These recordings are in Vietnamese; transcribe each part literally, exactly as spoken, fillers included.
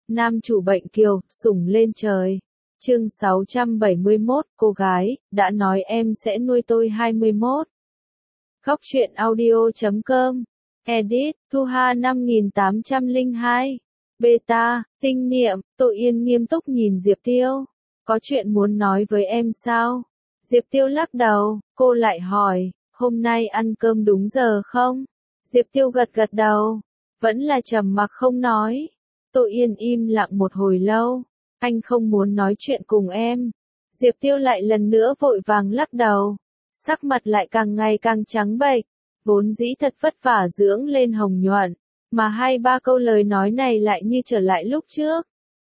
Nam chủ bệnh kiều, sủng lên trời. Chương sáu trăm bảy mươi mốt, cô gái, đã nói em sẽ nuôi tôi hai mươi mốt. Góc truyện audio chấm com. Edit, Thu Hà năm nghìn tám trăm lẻ hai. Beta, tinh niệm, Tội Yên nghiêm túc nhìn Diệp Tiêu. Có chuyện muốn nói với em sao? Diệp Tiêu lắc đầu, cô lại hỏi, hôm nay ăn cơm đúng giờ không? Diệp Tiêu gật gật đầu, vẫn là trầm mặc không nói. Tội Yên im lặng một hồi lâu, anh không muốn nói chuyện cùng em. Diệp Tiêu lại lần nữa vội vàng lắc đầu, sắc mặt lại càng ngày càng trắng bệch, vốn dĩ thật vất vả dưỡng lên hồng nhuận, mà hai ba câu lời nói này lại như trở lại lúc trước.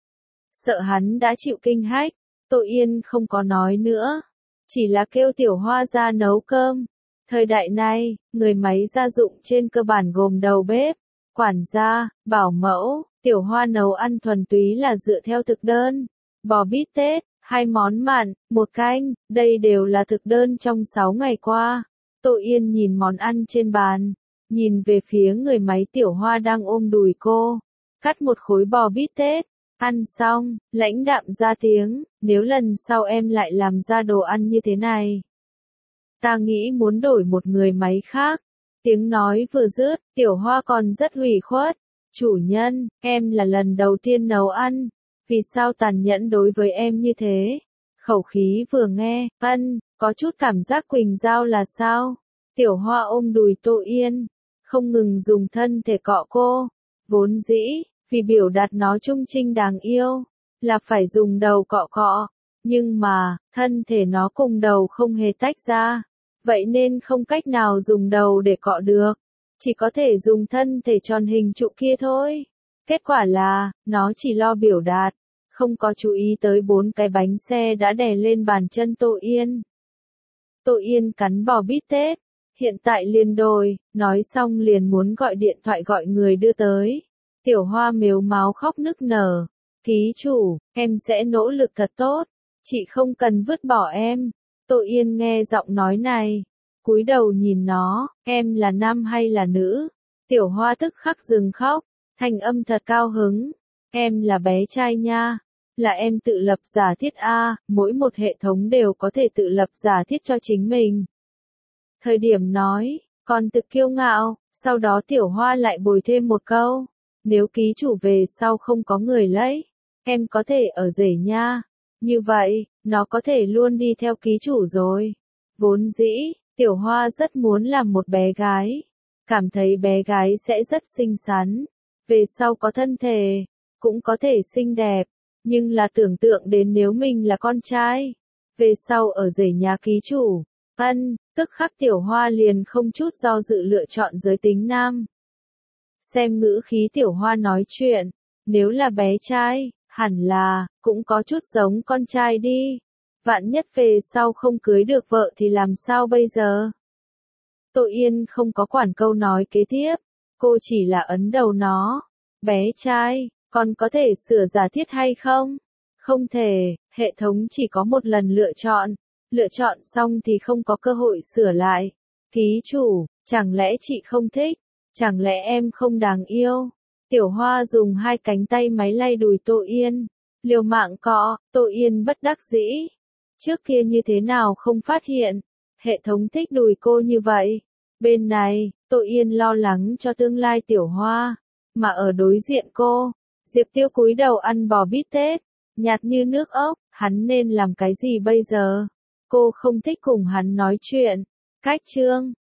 Sợ hắn đã chịu kinh hách, Tội Yên không có nói nữa, chỉ là kêu Tiểu Hoa ra nấu cơm. Thời đại này, người máy gia dụng trên cơ bản gồm đầu bếp, quản gia, bảo mẫu. Tiểu Hoa nấu ăn thuần túy là dựa theo thực đơn. Bò bít tết, hai món mặn, một canh, đây đều là thực đơn trong sáu ngày qua. Tội Yên nhìn món ăn trên bàn, nhìn về phía người máy Tiểu Hoa đang ôm đùi cô, cắt một khối bò bít tết, ăn xong, lãnh đạm ra tiếng, nếu lần sau em lại làm ra đồ ăn như thế này, ta nghĩ muốn đổi một người máy khác. Tiếng nói vừa dứt, Tiểu Hoa còn rất ủy khuất. Chủ nhân, em là lần đầu tiên nấu ăn, vì sao tàn nhẫn đối với em như thế? Khẩu khí vừa nghe, ân, có chút cảm giác Quỳnh Giao là sao? Tiểu Hoa ôm đùi Tội Yên, không ngừng dùng thân thể cọ cô. Vốn dĩ, vì biểu đạt nó trung trinh đáng yêu, là phải dùng đầu cọ cọ, nhưng mà, thân thể nó cùng đầu không hề tách ra, vậy nên không cách nào dùng đầu để cọ được. Chỉ có thể dùng thân thể tròn hình trụ kia thôi. Kết quả là, nó chỉ lo biểu đạt, không có chú ý tới bốn cái bánh xe đã đè lên bàn chân Tội Yên. Tội Yên cắn bò bít tết, hiện tại liền đồi, nói xong liền muốn gọi điện thoại gọi người đưa tới. Tiểu Hoa mếu máo khóc nức nở, ký chủ, em sẽ nỗ lực thật tốt, chị không cần vứt bỏ em. Tội Yên nghe giọng nói này, cúi đầu nhìn nó, em là nam hay là nữ? Tiểu Hoa tức khắc dừng khóc, thanh âm thật cao hứng, em là bé trai nha, là em tự lập giả thiết a, mỗi một hệ thống đều có thể tự lập giả thiết cho chính mình. Thời điểm nói, còn tự kiêu ngạo, sau đó Tiểu Hoa lại bồi thêm một câu, nếu ký chủ về sau không có người lấy, em có thể ở rể nha, như vậy, nó có thể luôn đi theo ký chủ rồi. Vốn dĩ, Tiểu Hoa rất muốn làm một bé gái, cảm thấy bé gái sẽ rất xinh xắn, về sau có thân thể, cũng có thể xinh đẹp, nhưng là tưởng tượng đến nếu mình là con trai, về sau ở rể nhà ký chủ, ân, tức khắc Tiểu Hoa liền không chút do dự lựa chọn giới tính nam. Xem ngữ khí Tiểu Hoa nói chuyện, nếu là bé trai, hẳn là, cũng có chút giống con trai đi. Vạn nhất về sau không cưới được vợ thì làm sao bây giờ? Tội Yên không có quản câu nói kế tiếp, cô chỉ là ấn đầu nó. Bé trai, còn có thể sửa giả thiết hay không? Không thể, hệ thống chỉ có một lần lựa chọn, lựa chọn xong thì không có cơ hội sửa lại. Ký chủ, chẳng lẽ chị không thích? Chẳng lẽ em không đáng yêu? Tiểu Hoa dùng hai cánh tay máy lay đùi Tội Yên, liều mạng cọ. Tội Yên bất đắc dĩ. Trước kia như thế nào không phát hiện, hệ thống thích đùi cô như vậy. Bên này, Tội Yên lo lắng cho tương lai Tiểu Hoa, mà ở đối diện cô, Diệp Tiêu cúi đầu ăn bò bít tết, nhạt như nước ốc, hắn nên làm cái gì bây giờ? Cô không thích cùng hắn nói chuyện. Cách chương